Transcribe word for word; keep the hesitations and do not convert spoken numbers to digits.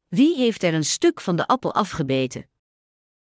Wie heeft er een stuk van de appel afgebeten?